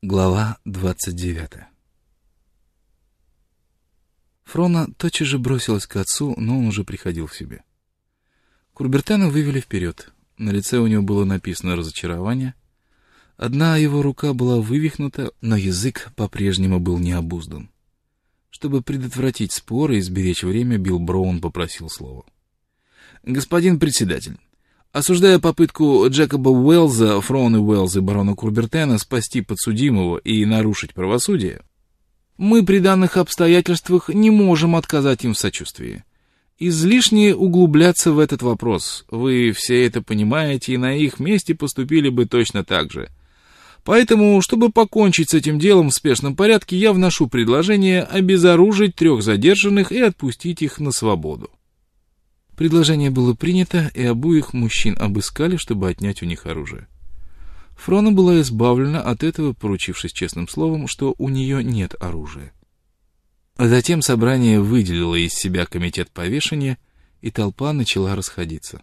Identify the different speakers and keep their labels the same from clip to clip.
Speaker 1: Глава 29. Фрона тотчас же бросилась к отцу, но он уже приходил в себя. Курбертена вывели вперед. На лице у него было написано разочарование. Одна его рука была вывихнута, но язык по-прежнему был необуздан. Чтобы предотвратить споры и сберечь время, Билл Браун попросил слова. «Господин председатель, осуждая попытку Джекоба Уэллза, Фроны Уэллза и барона Курбертена спасти подсудимого и нарушить правосудие, мы при данных обстоятельствах не можем отказать им в сочувствии. Излишне углубляться в этот вопрос. Вы все это понимаете и на их месте поступили бы точно так же. Поэтому, чтобы покончить с этим делом в спешном порядке, я вношу предложение обезоружить 3 задержанных и отпустить их на свободу». Предложение было принято, и обоих мужчин обыскали, чтобы отнять у них оружие. Фрона была избавлена от этого, поручившись честным словом, что у нее нет оружия. Затем собрание выделило из себя комитет повешения, и толпа начала расходиться.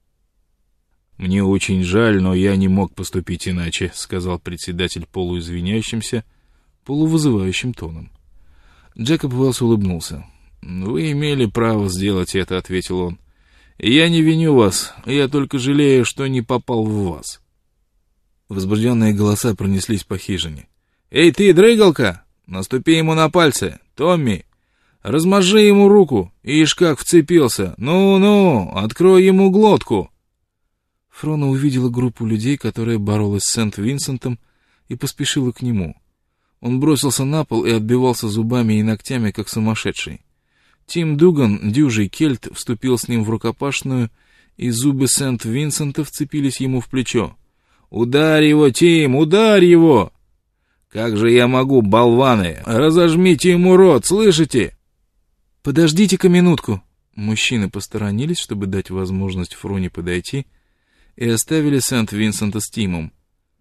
Speaker 1: «Мне очень жаль, но я не мог поступить иначе», — сказал председатель полуизвиняющимся, полувызывающим тоном. Джекоб Уэллс улыбнулся. «Вы имели право сделать это», — ответил он. «Я не виню вас, я только жалею, что не попал в вас». Возбужденные голоса пронеслись по хижине. «Эй ты, дрыгалка! Наступи ему на пальцы! Томми! Размажи ему руку! Ишь как вцепился! Ну-ну, открой ему глотку!» Фрона увидела группу людей, которая боролась с Сент-Винсентом, и поспешила к нему. Он бросился на пол и отбивался зубами и ногтями, как сумасшедший. Тим Дуган, дюжий кельт, вступил с ним в рукопашную, и зубы Сент-Винсента вцепились ему в плечо. «Ударь его, Тим, ударь его!» «Как же я могу, болваны! Разожмите ему рот, слышите?» «Подождите-ка минутку!» Мужчины посторонились, чтобы дать возможность Фроне подойти, и оставили Сент-Винсента с Тимом.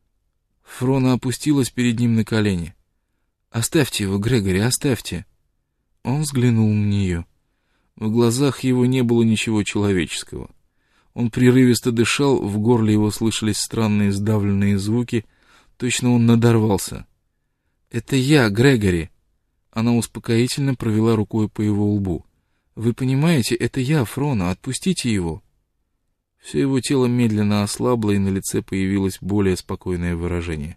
Speaker 1: Фрона опустилась перед ним на колени. «Оставьте его, Грегори, оставьте!» Он взглянул на нее. В глазах его не было ничего человеческого. Он прерывисто дышал, в горле его слышались странные сдавленные звуки, точно он надорвался. «Это я, Грегори!» Она успокоительно провела рукой по его лбу. «Вы понимаете, это я, Фрона, отпустите его!» Все его тело медленно ослабло, и на лице появилось более спокойное выражение.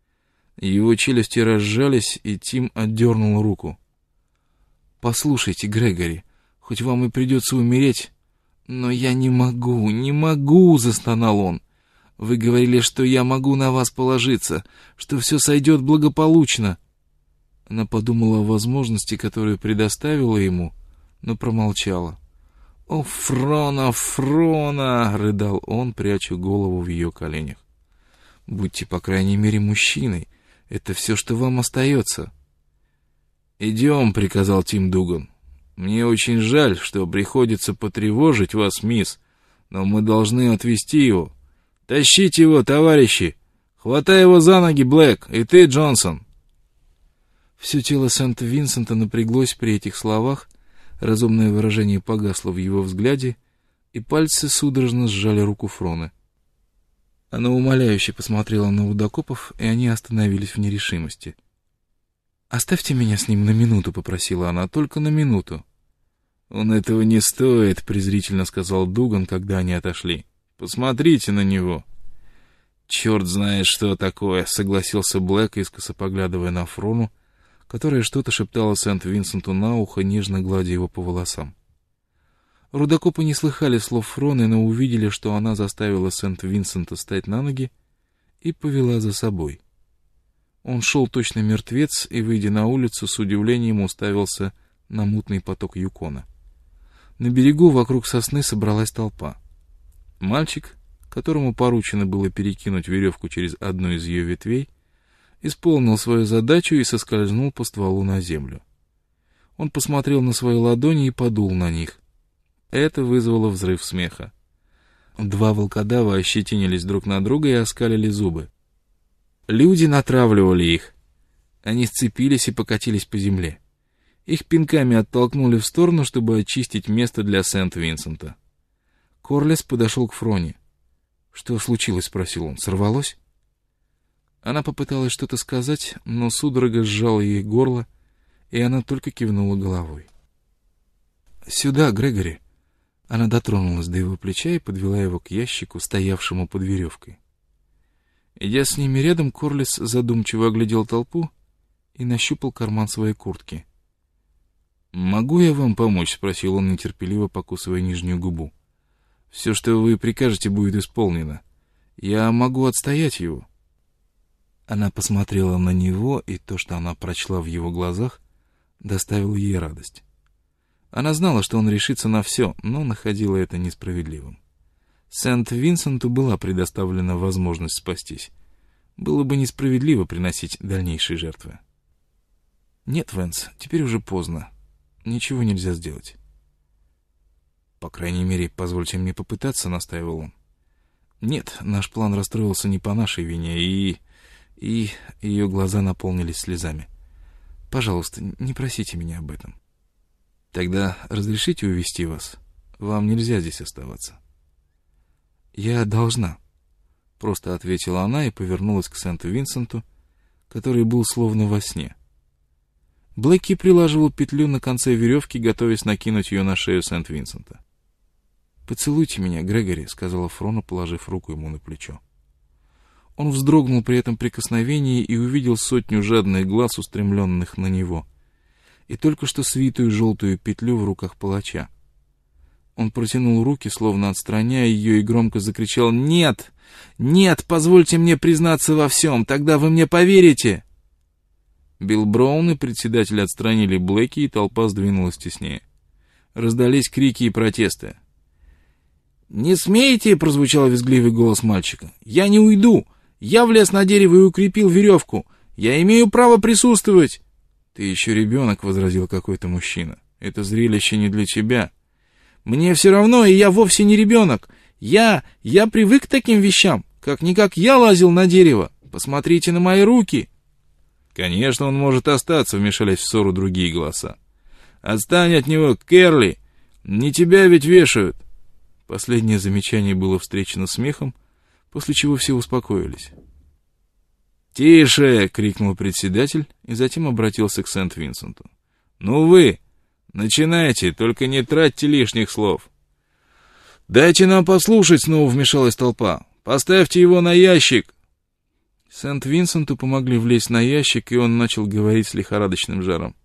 Speaker 1: Его челюсти разжались, и Тим отдернул руку. «Послушайте, Грегори, хоть вам и придется умереть, но я не могу, застонал он. Вы говорили, что я могу на вас положиться, что все сойдет благополучно». Она подумала о возможности, которую предоставила ему, но промолчала. «О, Фрона, Фрона!» — рыдал он, пряча голову в ее коленях. «Будьте, по крайней мере, мужчиной. Это все, что вам остается». «Идем», — приказал Тим Дуган. «Мне очень жаль, что приходится потревожить вас, мисс, но мы должны отвезти его. Тащите его, товарищи! Хватай его за ноги, Блэк, и ты, Джонсон!» Все тело Сент-Винсента напряглось при этих словах, разумное выражение погасло в его взгляде, и пальцы судорожно сжали руку Фроны. Она умоляюще посмотрела на рудокопов, и они остановились в нерешимости. «Оставьте меня с ним на минуту», — попросила она, — «только на минуту». «Он этого не стоит», — презрительно сказал Дуган, когда они отошли. «Посмотрите на него». «Черт знает, что такое», — согласился Блэк, искоса поглядывая на Фрону, которая что-то шептала Сент-Винсенту на ухо, нежно гладя его по волосам. Рудокопы не слыхали слов Фроны, но увидели, что она заставила Сент-Винсента встать на ноги и повела за собой. Он шел точно мертвец и, выйдя на улицу, с удивлением уставился на мутный поток Юкона. На берегу вокруг сосны собралась толпа. Мальчик, которому поручено было перекинуть веревку через одну из ее ветвей, исполнил свою задачу и соскользнул по стволу на землю. Он посмотрел на свои ладони и подул на них. Это вызвало взрыв смеха. 2 волкодава ощетинились друг на друга и оскалили зубы. Люди натравливали их. Они сцепились и покатились по земле. Их пинками оттолкнули в сторону, чтобы очистить место для Сент-Винсента. Корлес подошел к Фроне. «Что случилось?» — спросил он. «Сорвалось?» Она попыталась что-то сказать, но судорога сжала ей горло, и она только кивнула головой. «Сюда, Грегори!» Она дотронулась до его плеча и подвела его к ящику, стоявшему под веревкой. Идя с ними рядом, Корлис задумчиво оглядел толпу и нащупал карман своей куртки. «Могу я вам помочь?» — спросил он, нетерпеливо покусывая нижнюю губу. «Все, что вы прикажете, будет исполнено. Я могу отстоять его». Она посмотрела на него, и то, что она прочла в его глазах, доставило ей радость. Она знала, что он решится на все, но находила это несправедливым. Сент-Винсенту была предоставлена возможность спастись. Было бы несправедливо приносить дальнейшие жертвы. «Нет, Вэнс, теперь уже поздно. Ничего нельзя сделать». «По крайней мере, позвольте мне попытаться», — настаивал он. «Нет, наш план расстроился не по нашей вине, и...» Ее глаза наполнились слезами. «Пожалуйста, не просите меня об этом». «Тогда разрешите увезти вас? Вам нельзя здесь оставаться». «Я должна», — просто ответила она и повернулась к Сент-Винсенту, который был словно во сне. Блэки прилаживал петлю на конце веревки, готовясь накинуть ее на шею Сент-Винсента. «Поцелуйте меня, Грегори», — сказала Фрона, положив руку ему на плечо. Он вздрогнул при этом прикосновении и увидел 100 жадных глаз, устремленных на него, и только что свитую желтую петлю в руках палача. Он протянул руки, словно отстраняя ее, и громко закричал: «Нет! Нет! Позвольте мне признаться во всем! Тогда вы мне поверите!» Билл Браун и председатель отстранили Блэки, и толпа сдвинулась теснее. Раздались крики и протесты. «Не смейте!» — прозвучал визгливый голос мальчика. «Я не уйду! Я влез на дерево и укрепил веревку! Я имею право присутствовать!» «Ты еще ребенок», — возразил какой-то мужчина. «Это зрелище не для тебя». «Мне все равно, и я вовсе не ребенок. Я привык к таким вещам. Как-никак я лазил на дерево. Посмотрите на мои руки». «Конечно, он может остаться», — вмешались в ссору другие голоса. «Отстань от него, Кэрли! Не тебя ведь вешают!» Последнее замечание было встречено смехом, после чего все успокоились. «Тише!» — крикнул председатель и затем обратился к Сент-Винсенту. «Ну вы, начинайте, только не тратьте лишних слов». «Дайте нам послушать!» — снова вмешалась толпа. «Поставьте его на ящик!» Сент-Винсенту помогли влезть на ящик, и он начал говорить с лихорадочным жаром.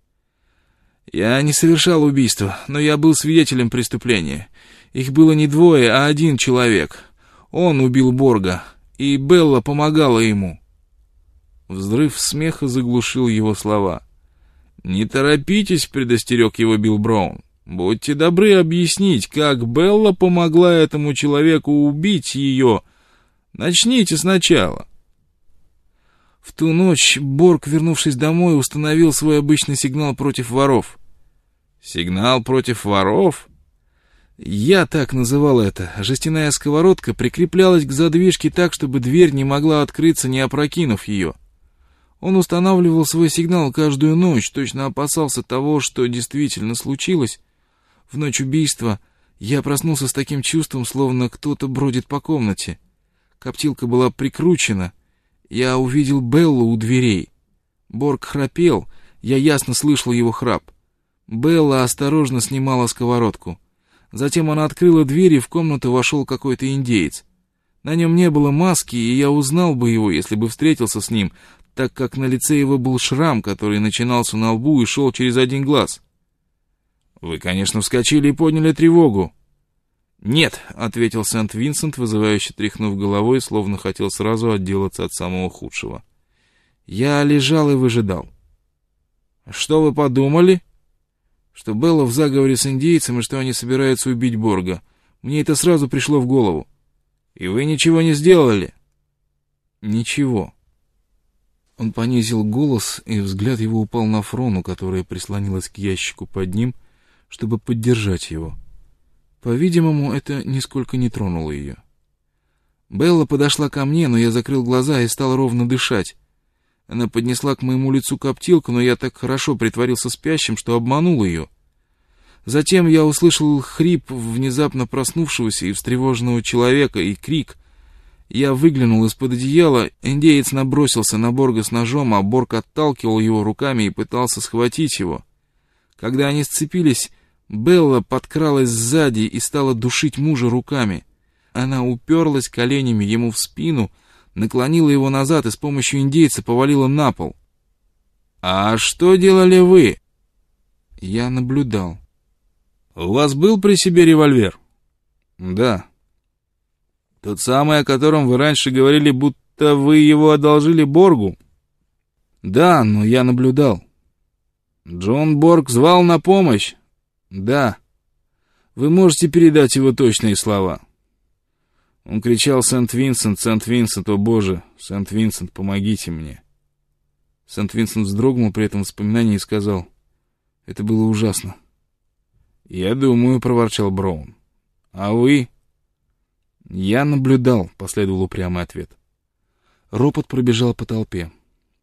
Speaker 1: «Я не совершал убийства, но я был свидетелем преступления. Их было не 2, а 1 человек. Он убил Борга, и Белла помогала ему». Взрыв смеха заглушил его слова. «Не торопитесь», — предостерег его Билл Браун. «Будьте добры объяснить, как Белла помогла этому человеку убить ее. Начните сначала». В ту ночь Борг, вернувшись домой, установил свой обычный сигнал против воров. «Сигнал против воров?» Я так называл это. Жестяная сковородка прикреплялась к задвижке так, чтобы дверь не могла открыться, не опрокинув ее. Он устанавливал свой сигнал каждую ночь, точно опасался того, что действительно случилось. В ночь убийства я проснулся с таким чувством, словно кто-то бродит по комнате. Коптилка была прикручена. Я увидел Беллу у дверей. Борг храпел, я ясно слышал его храп. Белла осторожно снимала сковородку. Затем она открыла дверь, и в комнату вошел какой-то индеец. На нем не было маски, и я узнал бы его, если бы встретился с ним, так как на лице его был шрам, который начинался на лбу и шел через 1 глаз. «Вы, конечно, вскочили и подняли тревогу». «Нет», — ответил Сент-Винсент, вызывающе тряхнув головой, словно хотел сразу отделаться от самого худшего. «Я лежал и выжидал». «Что вы подумали?» «Что Белла в заговоре с индейцем и что они собираются убить Борга. Мне это сразу пришло в голову». «И вы ничего не сделали?» «Ничего». Он понизил голос, и взгляд его упал на Фрону, которая прислонилась к ящику под ним, чтобы поддержать его. По-видимому, это нисколько не тронуло ее. Белла подошла ко мне, но я закрыл глаза и стал ровно дышать. Она поднесла к моему лицу коптилку, но я так хорошо притворился спящим, что обманул ее. Затем я услышал хрип внезапно проснувшегося и встревоженного человека и крик. Я выглянул из-под одеяла, индеец набросился на Борга с ножом, а Борг отталкивал его руками и пытался схватить его. Когда они сцепились, Белла подкралась сзади и стала душить мужа руками. Она уперлась коленями ему в спину, наклонила его назад и с помощью индейца повалила на пол. «А что делали вы?» Я наблюдал. «У вас был при себе револьвер?» «Да». «Тот самый, о котором вы раньше говорили, будто вы его одолжили Боргу?» «Да, но я наблюдал». «Джон Борг звал на помощь?» «Да». «Вы можете передать его точные слова?» Он кричал: «Сент-Винсент, Сент-Винсент, о боже, Сент-Винсент, помогите мне». Сент-Винсент вздрогнул при этом воспоминании и сказал: «Это было ужасно». «Я думаю», — проворчал Браун. «А вы?» «Я наблюдал», — последовал упрямый ответ. Ропот пробежал по толпе.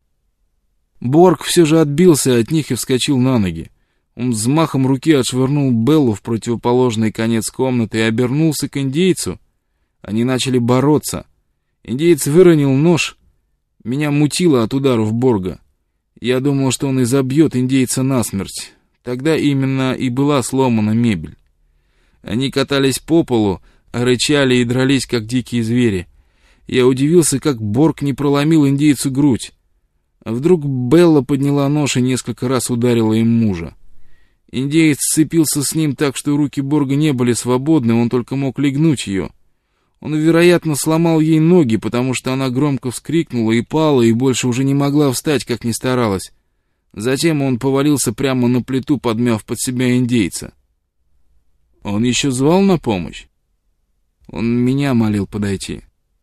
Speaker 1: Борг все же отбился от них и вскочил на ноги. Он взмахом руки отшвырнул Беллу в противоположный конец комнаты и обернулся к индейцу. Они начали бороться. Индеец выронил нож. Меня мутило от ударов Борга. Я думал, что он изобьет индейца насмерть. Тогда именно и была сломана мебель. Они катались по полу, рычали и дрались, как дикие звери. Я удивился, как Борг не проломил индейцу грудь. А вдруг Белла подняла нож и несколько раз ударила им мужа. Индеец сцепился с ним так, что руки Борга не были свободны, он только мог легнуть ее. Он, вероятно, сломал ей ноги, потому что она громко вскрикнула и пала, и больше уже не могла встать, как ни старалась. Затем он повалился прямо на плиту, подмяв под себя индейца. Он еще звал на помощь? Он меня молил подойти.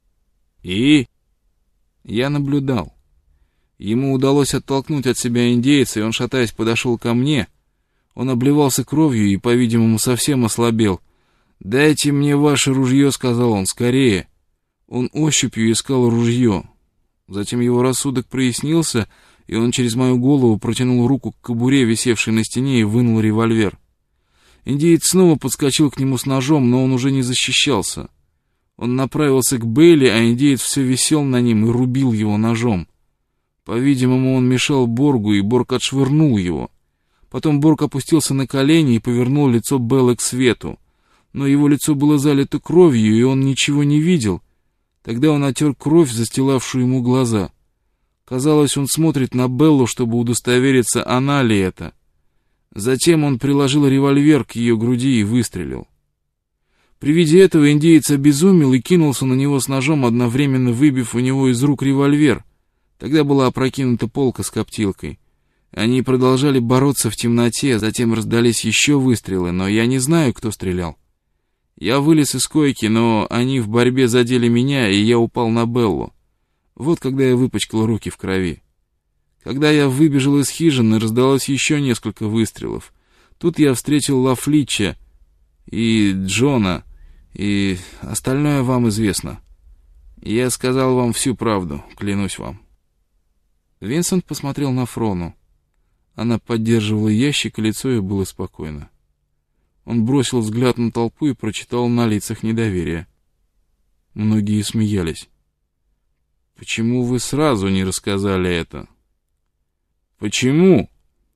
Speaker 1: И? Я наблюдал. Ему удалось оттолкнуть от себя индейца, и он, шатаясь, подошел ко мне. Он обливался кровью и, по-видимому, совсем ослабел. «Дайте мне ваше ружье», — сказал он, — «скорее». Он ощупью искал ружье. Затем его рассудок прояснился, и он через мою голову протянул руку к кобуре, висевшей на стене, и вынул револьвер. Индеец снова подскочил к нему с ножом, но он уже не защищался. Он направился к Белли, а индеец все висел на нем и рубил его ножом. По-видимому, он мешал Боргу, и Борг отшвырнул его. Потом Борг опустился на колени и повернул лицо Беллы к свету. Но его лицо было залито кровью, и он ничего не видел. Тогда он отер кровь, застилавшую ему глаза. Казалось, он смотрит на Беллу, чтобы удостовериться, она ли это. Затем он приложил револьвер к ее груди и выстрелил. При виде этого индеец обезумел и кинулся на него с ножом, одновременно выбив у него из рук револьвер. Тогда была опрокинута полка с коптилкой. Они продолжали бороться в темноте, затем раздались еще выстрелы, но я не знаю, кто стрелял. Я вылез из койки, но они в борьбе задели меня, и я упал на Беллу. Вот когда я выпачкал руки в крови. Когда я выбежал из хижины, раздалось еще несколько выстрелов. Тут я встретил Лафлича и Джона, и остальное вам известно. Я сказал вам всю правду, клянусь вам. Винсент посмотрел на Фрону. Она поддерживала ящик, и лицо ее было спокойно. Он бросил взгляд на толпу и прочитал на лицах недоверие. Многие смеялись. «Почему вы сразу не рассказали это?» «Почему?»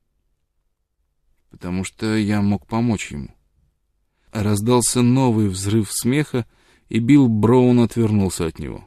Speaker 1: «Потому что я мог помочь ему». Раздался новый взрыв смеха, и Билл Браун отвернулся от него.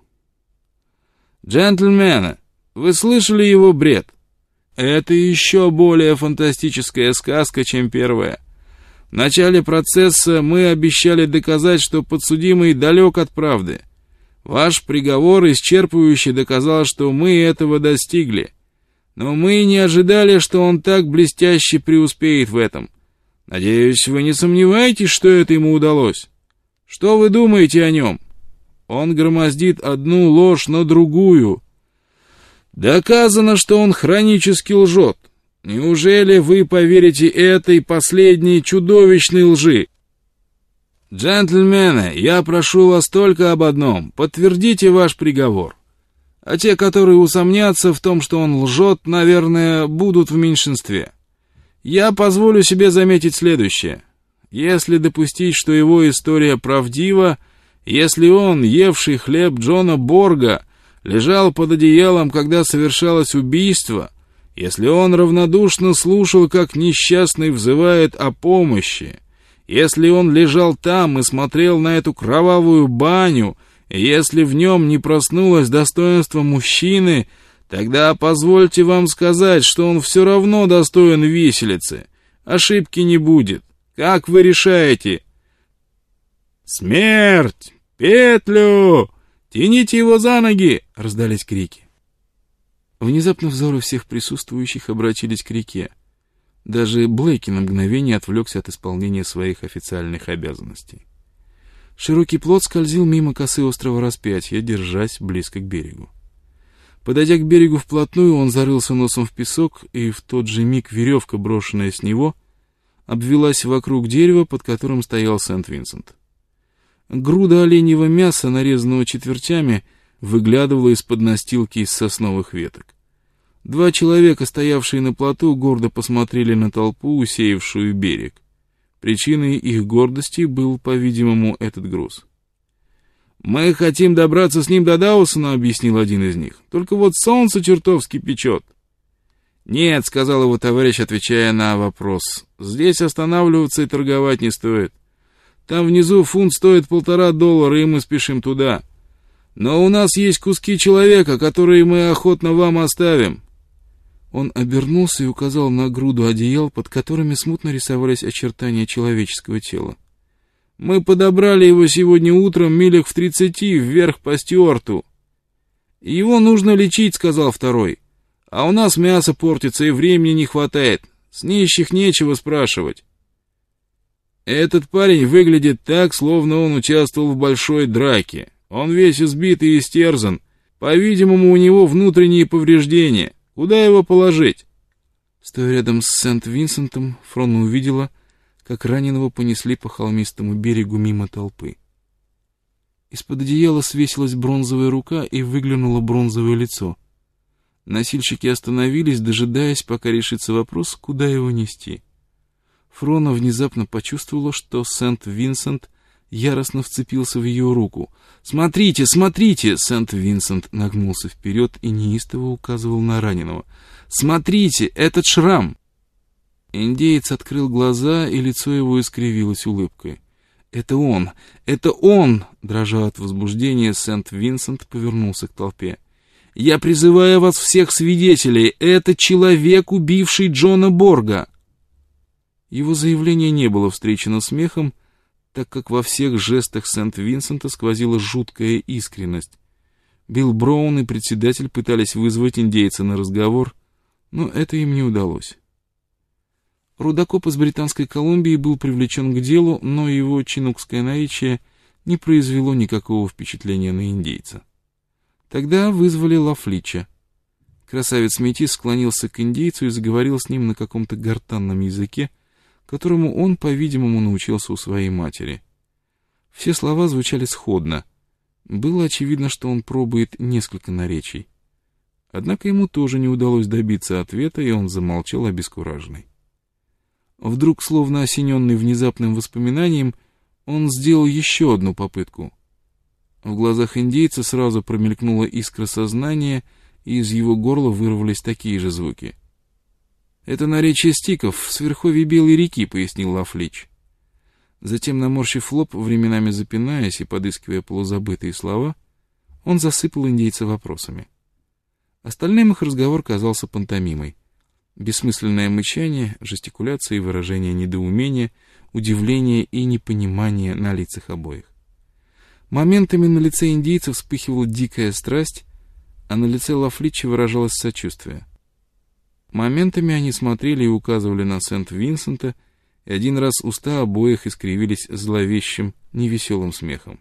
Speaker 1: «Джентльмены, вы слышали его бред? Это еще более фантастическая сказка, чем первая. В начале процесса мы обещали доказать, что подсудимый далек от правды. Ваш приговор исчерпывающе доказал, что мы этого достигли. Но мы не ожидали, что он так блестяще преуспеет в этом. Надеюсь, вы не сомневаетесь, что это ему удалось? Что вы думаете о нем? Он громоздит одну ложь на другую. Доказано, что он хронически лжет. Неужели вы поверите этой последней чудовищной лжи? Джентльмены, я прошу вас только об одном. Подтвердите ваш приговор. А те, которые усомнятся в том, что он лжет, наверное, будут в меньшинстве. Я позволю себе заметить следующее. Если допустить, что его история правдива,
Speaker 2: Если он, евший хлеб Джона Борга, лежал под одеялом, когда совершалось убийство, если он равнодушно слушал, как несчастный взывает о помощи, если он лежал там и смотрел на эту кровавую баню, если в нем не проснулось достоинство мужчины, тогда позвольте вам сказать, что он все равно достоин виселицы. Ошибки не будет. Как вы решаете? «Смерть! Петлю! Тяните его за ноги!» — раздались крики.
Speaker 1: Внезапно взоры всех присутствующих обратились к реке. Даже Блейки на мгновение отвлекся от исполнения своих официальных обязанностей. Широкий плот скользил мимо косы острова Распятия, держась близко к берегу. Подойдя к берегу вплотную, он зарылся носом в песок, и в тот же миг веревка, брошенная с него, обвелась вокруг дерева, под которым стоял Сент-Винсент. Груда оленьего мяса, нарезанного четвертями, выглядывала из-под настилки из сосновых веток. Два человека, стоявшие на плоту, гордо посмотрели на толпу, усеявшую берег. Причиной их гордости был, по-видимому, этот груз.
Speaker 2: «Мы хотим добраться с ним до Дауэсона», — объяснил один из них. «Только вот солнце чертовски печет». «Нет», — сказал его товарищ, отвечая на вопрос. «Здесь останавливаться и торговать не стоит. Там внизу фунт стоит $1,5, и мы спешим туда. Но у нас есть куски человека, которые мы охотно вам оставим».
Speaker 1: Он обернулся и указал на груду одеял, под которыми смутно рисовались очертания человеческого тела.
Speaker 2: «Мы подобрали его сегодня утром милях в 30 вверх по Стюарту». «Его нужно лечить», — сказал второй. «А у нас мясо портится и времени не хватает. С нищих нечего спрашивать». «Этот парень выглядит так, словно он участвовал в большой драке. Он весь избит и истерзан. По-видимому, у него внутренние повреждения. Куда его положить?»
Speaker 1: Стоя рядом с Сент-Винсентом, Фрона увидела, как раненого понесли по холмистому берегу мимо толпы. Из-под одеяла свесилась бронзовая рука и выглянуло бронзовое лицо. Носильщики остановились, дожидаясь, пока решится вопрос, куда его нести. Фрона внезапно почувствовала, что Сент-Винсент яростно вцепился в ее руку. «Смотрите, смотрите!» Сент-Винсент нагнулся вперед и неистово указывал на раненого. «Смотрите, этот шрам!» Индеец открыл глаза, и лицо его искривилось улыбкой. «Это он! Это он!» Дрожа от возбуждения, Сент-Винсент повернулся к толпе. «Я призываю вас всех свидетелей! Это человек, убивший Джона Борга!» Его заявление не было встречено смехом, так как во всех жестах Сент-Винсента сквозила жуткая искренность. Билл Браун и председатель пытались вызвать индейца на разговор, но это им не удалось. Рудокоп из Британской Колумбии был привлечен к делу, но его чинукское наречие не произвело никакого впечатления на индейца. Тогда вызвали Лафлича. Красавец-метис склонился к индейцу и заговорил с ним на каком-то гортанном языке, которому он, по-видимому, научился у своей матери. Все слова звучали сходно. Было очевидно, что он пробует несколько наречий. Однако ему тоже не удалось добиться ответа, и он замолчал обескураженный. Вдруг, словно осененный внезапным воспоминанием, он сделал еще одну попытку. В глазах индейца сразу промелькнула искра сознания, и из его горла вырвались такие же звуки. «Это наречие стиков с верховья Белой реки», — пояснил Лафлич. Затем, наморщив лоб, временами запинаясь и подыскивая полузабытые слова, он засыпал индейца вопросами. Остальным их разговор казался пантомимой. Бессмысленное мычание, жестикуляция и выражение недоумения, удивления и непонимания на лицах обоих. Моментами на лице индейца вспыхивала дикая страсть, а на лице Лафлича выражалось сочувствие. Моментами они смотрели и указывали на Сент-Винсента, и один раз уста обоих искривились зловещим, невеселым смехом.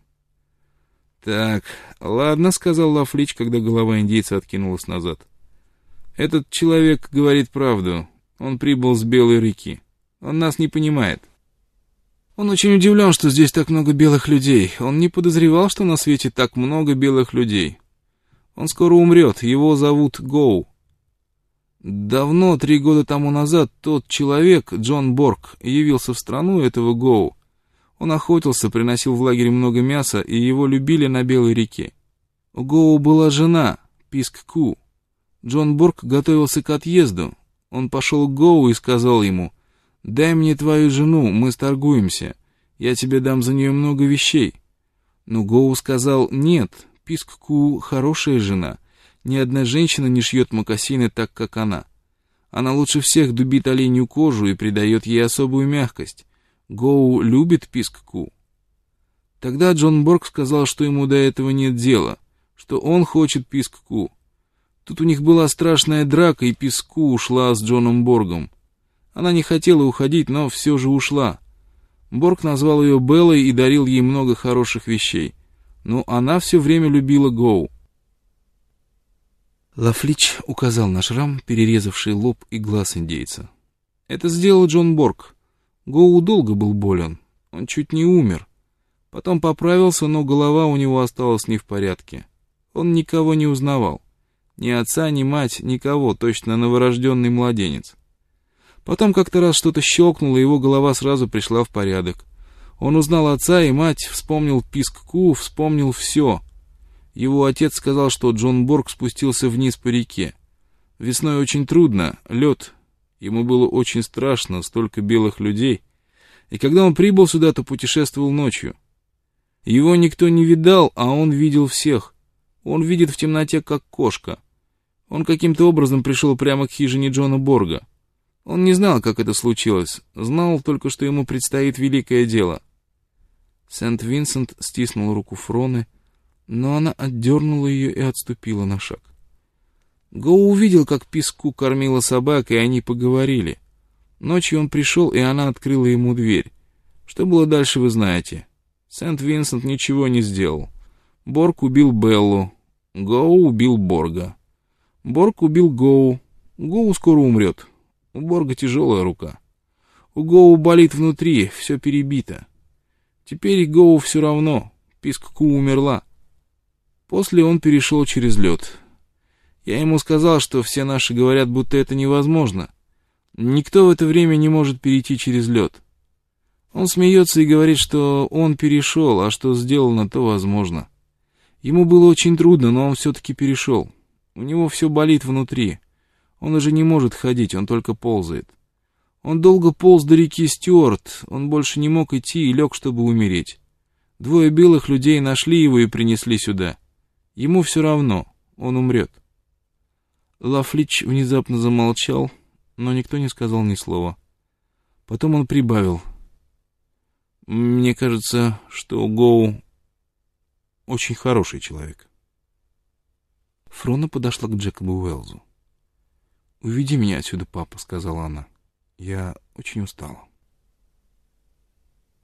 Speaker 1: «Так, ладно», — сказал Лафлич, когда голова индейца откинулась назад. «Этот человек говорит правду. Он прибыл с Белой реки. Он нас не понимает. Он очень удивлен, что здесь так много белых людей. Он не подозревал, что на свете так много белых людей. Он скоро умрет. Его зовут Гоу. Давно, 3 года тому назад, тот человек, Джон Борг, явился в страну этого Гоу. Он охотился, приносил в лагерь много мяса, и его любили на Белой реке. У Гоу была жена, Писк-Ку. Джон Борг готовился к отъезду. Он пошел к Гоу и сказал ему: «Дай мне твою жену, мы сторгуемся. Я тебе дам за нее много вещей». Но Гоу сказал: «Нет, Писк-Ку хорошая жена. Ни одна женщина не шьет мокасины так, как она. Она лучше всех дубит оленью кожу и придает ей особую мягкость. Гоу любит Писк-Ку». Тогда Джон Борг сказал, что ему до этого нет дела, что он хочет Писк-Ку. Тут у них была страшная драка, и Писк-Ку ушла с Джоном Боргом. Она не хотела уходить, но все же ушла. Борг назвал ее Беллой и дарил ей много хороших вещей. Но она все время любила Гоу. Лафлич указал на шрам, перерезавший лоб и глаз индейца. Это сделал Джон Борг. Гоу долго был болен. Он чуть не умер. Потом поправился, но голова у него осталась не в порядке. Он никого не узнавал. Ни отца, ни мать, никого, точно новорожденный младенец. Потом как-то раз что-то щелкнуло, и его голова сразу пришла в порядок. Он узнал отца и мать, вспомнил Писк-Ку, вспомнил все. Его отец сказал, что Джон Борг спустился вниз по реке. Весной очень трудно, лед. Ему было очень страшно, столько белых людей. И когда он прибыл сюда, то путешествовал ночью. Его никто не видал, а он видел всех. Он видит в темноте, как кошка. Он каким-то образом пришел прямо к хижине Джона Борга. Он не знал, как это случилось, знал только, что ему предстоит великое дело. Сент-Винсент стиснул руку Фроны, но она отдернула ее и отступила на шаг. Гоу увидел, как Писк-Ку кормила собак, и они поговорили. Ночью он пришел, и она открыла ему дверь. Что было дальше, вы знаете. Сент-Винсент ничего не сделал. Борг убил Беллу. Гоу убил Борга. Борг убил Гоу. Гоу скоро умрет. У Борга тяжелая рука. У Гоу болит внутри, все перебито. Теперь Гоу все равно. Писк-Ку умерла. После он перешел через лед. Я ему сказал, что все наши говорят, будто это невозможно. Никто в это время не может перейти через лед. Он смеется и говорит, что он перешел, а что сделано, то возможно. Ему было очень трудно, но он все-таки перешел. У него все болит внутри. Он уже не может ходить, он только ползает. Он долго полз до реки Стюарт, он больше не мог идти и лег, чтобы умереть. 2 белых людей нашли его и принесли сюда. Ему все равно, он умрет. Лафлич внезапно замолчал, но никто не сказал ни слова. Потом он прибавил: «Мне кажется, что Гоу очень хороший человек». Фрона подошла к Джекобу Уэллзу. «Уведи меня отсюда, папа», — сказала она. «Я очень устала».